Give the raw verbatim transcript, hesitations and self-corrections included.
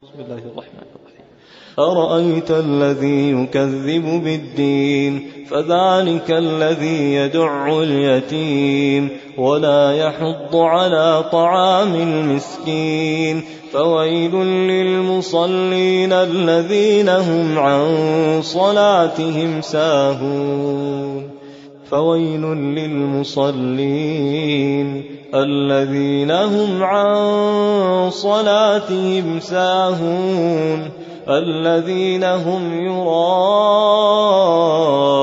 بسم الله الرحمن الرحيم. أرأيت الذي يكذب بالدين فذلك الذي يدع اليتيم ولا يحض على طعام المسكين فويل للمصلين الذين هم عن صلاتهم ساهون فويل للمصلين الذين هم عن صلاتهم ساهون الذين هم يراءون